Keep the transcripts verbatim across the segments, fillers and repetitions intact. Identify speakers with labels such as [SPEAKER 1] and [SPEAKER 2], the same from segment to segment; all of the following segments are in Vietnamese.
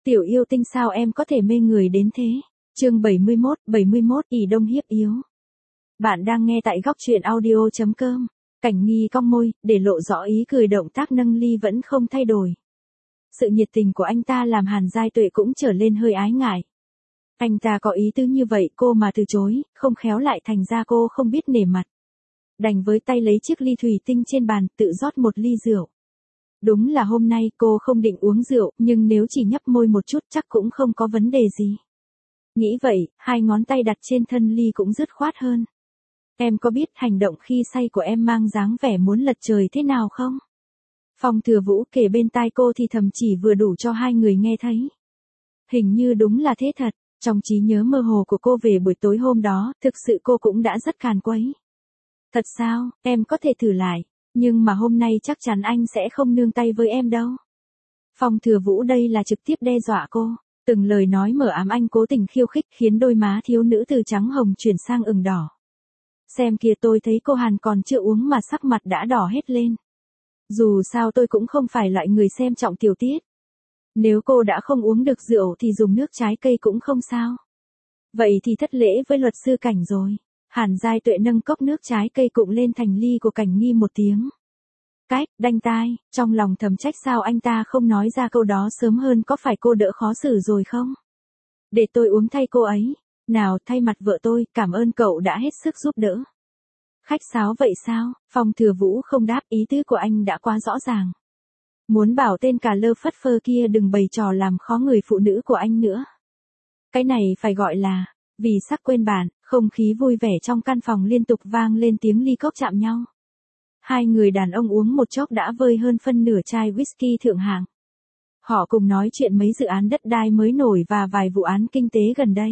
[SPEAKER 1] Tiểu yêu tinh sao em có thể mê người đến thế? Chương bảy mươi mốt, bảy mươi mốt ỷ đông hiếp yếu. Bạn đang nghe tại góc truyện audio chấm com. Cảnh Nghi cong môi, để lộ rõ ý cười, động tác nâng ly vẫn không thay đổi. Sự nhiệt tình của anh ta làm Hàn Giai Tuệ cũng trở lên hơi ái ngại. Anh ta có ý tứ như vậy cô mà từ chối, không khéo lại thành ra cô không biết nể mặt. Đành với tay lấy chiếc ly thủy tinh trên bàn, tự rót một ly rượu. Đúng là hôm nay cô không định uống rượu, nhưng nếu chỉ nhấp môi một chút chắc cũng không có vấn đề gì. Nghĩ vậy, hai ngón tay đặt trên thân ly cũng dứt khoát hơn. Em có biết hành động khi say của em mang dáng vẻ muốn lật trời thế nào không? Phong Thừa Vũ kể bên tai cô thì thầm chỉ vừa đủ cho hai người nghe thấy. Hình như đúng là thế thật, trong trí nhớ mơ hồ của cô về buổi tối hôm đó, thực sự cô cũng đã rất càn quấy. Thật sao, em có thể thử lại, nhưng mà hôm nay chắc chắn anh sẽ không nương tay với em đâu. Phong Thừa Vũ đây là trực tiếp đe dọa cô, từng lời nói mở ám anh cố tình khiêu khích khiến đôi má thiếu nữ từ trắng hồng chuyển sang ửng đỏ. Xem kìa, tôi thấy cô Hàn còn chưa uống mà sắc mặt đã đỏ hết lên. Dù sao tôi cũng không phải loại người xem trọng tiểu tiết. Nếu cô đã không uống được rượu thì dùng nước trái cây cũng không sao. Vậy thì thất lễ với luật sư Cảnh rồi. Hàn Giai Tuệ nâng cốc nước trái cây cụng lên thành ly của Cảnh Nghi một tiếng. Cách, đanh tai, trong lòng thầm trách sao anh ta không nói ra câu đó sớm hơn, có phải cô đỡ khó xử rồi không? Để tôi uống thay cô ấy. Nào, thay mặt vợ tôi, cảm ơn cậu đã hết sức giúp đỡ. Khách sáo vậy sao? Phong Thừa Vũ không đáp, ý tứ của anh đã quá rõ ràng. Muốn bảo tên cà lơ phất phơ kia đừng bày trò làm khó người phụ nữ của anh nữa. Cái này phải gọi là, vì sắc quên bạn. Không khí vui vẻ trong căn phòng liên tục vang lên tiếng ly cốc chạm nhau. Hai người đàn ông uống một chốc đã vơi hơn phân nửa chai whisky thượng hạng. Họ cùng nói chuyện mấy dự án đất đai mới nổi và vài vụ án kinh tế gần đây.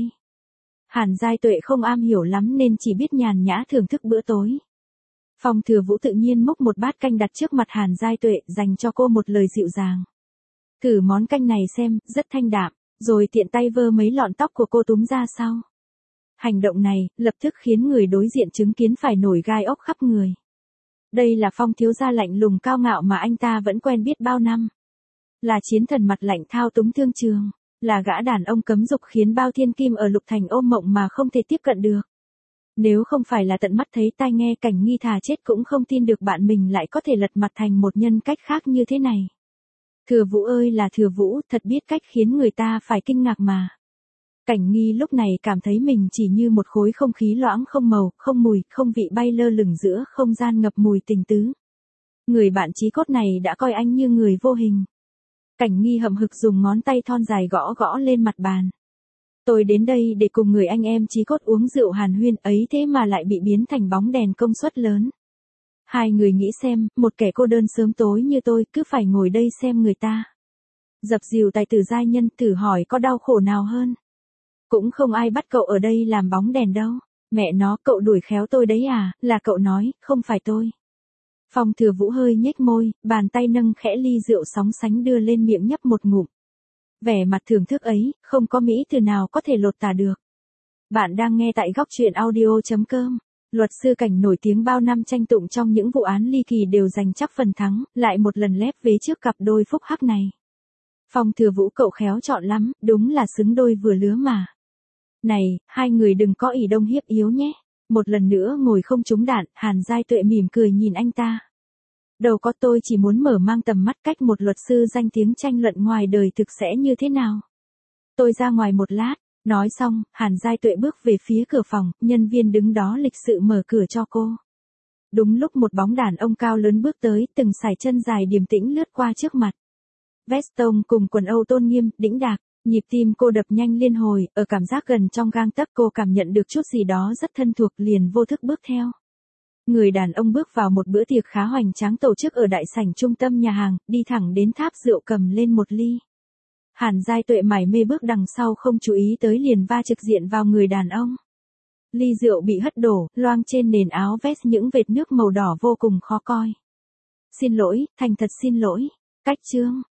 [SPEAKER 1] Hàn Giai Tuệ không am hiểu lắm nên chỉ biết nhàn nhã thưởng thức bữa tối. Phong Thừa Vũ tự nhiên múc một bát canh đặt trước mặt Hàn Giai Tuệ, dành cho cô một lời dịu dàng. Thử món canh này xem, rất thanh đạm, rồi tiện tay vơ mấy lọn tóc của cô túm ra sau. Hành động này, lập tức khiến người đối diện chứng kiến phải nổi gai ốc khắp người. Đây là Phong thiếu gia lạnh lùng cao ngạo mà anh ta vẫn quen biết bao năm. Là chiến thần mặt lạnh thao túng thương trường. Là gã đàn ông cấm dục khiến bao thiên kim ở Lục Thành ôm mộng mà không thể tiếp cận được. Nếu không phải là tận mắt thấy tai nghe, Cảnh Nghi thà chết cũng không tin được bạn mình lại có thể lật mặt thành một nhân cách khác như thế này. Thừa Vũ ơi là Thừa Vũ, thật biết cách khiến người ta phải kinh ngạc mà. Cảnh Nghi lúc này cảm thấy mình chỉ như một khối không khí loãng không màu, không mùi, không vị bay lơ lửng giữa không gian ngập mùi tình tứ. Người bạn chí cốt này đã coi anh như người vô hình. Cảnh Nghi hậm hực dùng ngón tay thon dài gõ gõ lên mặt bàn. Tôi đến đây để cùng người anh em chí cốt uống rượu hàn huyên ấy, thế mà lại bị biến thành bóng đèn công suất lớn. Hai người nghĩ xem, một kẻ cô đơn sớm tối như tôi cứ phải ngồi đây xem người ta dập dìu tài tử giai nhân, thử hỏi có đau khổ nào hơn. Cũng không ai bắt cậu ở đây làm bóng đèn đâu. Mẹ nó, cậu đuổi khéo tôi đấy à, là cậu nói, không phải tôi. Phong Thừa Vũ hơi nhếch môi, bàn tay nâng khẽ ly rượu sóng sánh đưa lên miệng nhấp một ngụm. Vẻ mặt thưởng thức ấy, không có mỹ từ nào có thể lột tả được. Bạn đang nghe tại góc truyện audio chấm com. Luật sư Cảnh nổi tiếng bao năm tranh tụng trong những vụ án ly kỳ đều giành chắc phần thắng, lại một lần lép vế trước cặp đôi phúc hắc này. Phong Thừa Vũ cậu khéo chọn lắm, đúng là xứng đôi vừa lứa mà. Này, hai người đừng có ỷ đông hiếp yếu nhé. Một lần nữa ngồi không trúng đạn, Hàn Giai Tuệ mỉm cười nhìn anh ta. Đâu có, tôi chỉ muốn mở mang tầm mắt cách một luật sư danh tiếng tranh luận ngoài đời thực sẽ như thế nào. Tôi ra ngoài một lát. Nói xong, Hàn Giai Tuệ bước về phía cửa phòng, nhân viên đứng đó lịch sự mở cửa cho cô. Đúng lúc một bóng đàn ông cao lớn bước tới, từng sải chân dài điềm tĩnh lướt qua trước mặt. Vest tông cùng quần âu tôn nghiêm, đĩnh đạc, nhịp tim cô đập nhanh liên hồi, ở cảm giác gần trong gang tấc cô cảm nhận được chút gì đó rất thân thuộc, liền vô thức bước theo. Người đàn ông bước vào một bữa tiệc khá hoành tráng tổ chức ở đại sảnh trung tâm nhà hàng, đi thẳng đến tháp rượu cầm lên một ly. Hàn Giai Tuệ mải mê bước đằng sau không chú ý tới liền va trực diện vào người đàn ông. Ly rượu bị hất đổ, loang trên nền áo vest những vệt nước màu đỏ vô cùng khó coi. Xin lỗi, thành thật xin lỗi. Cách chương.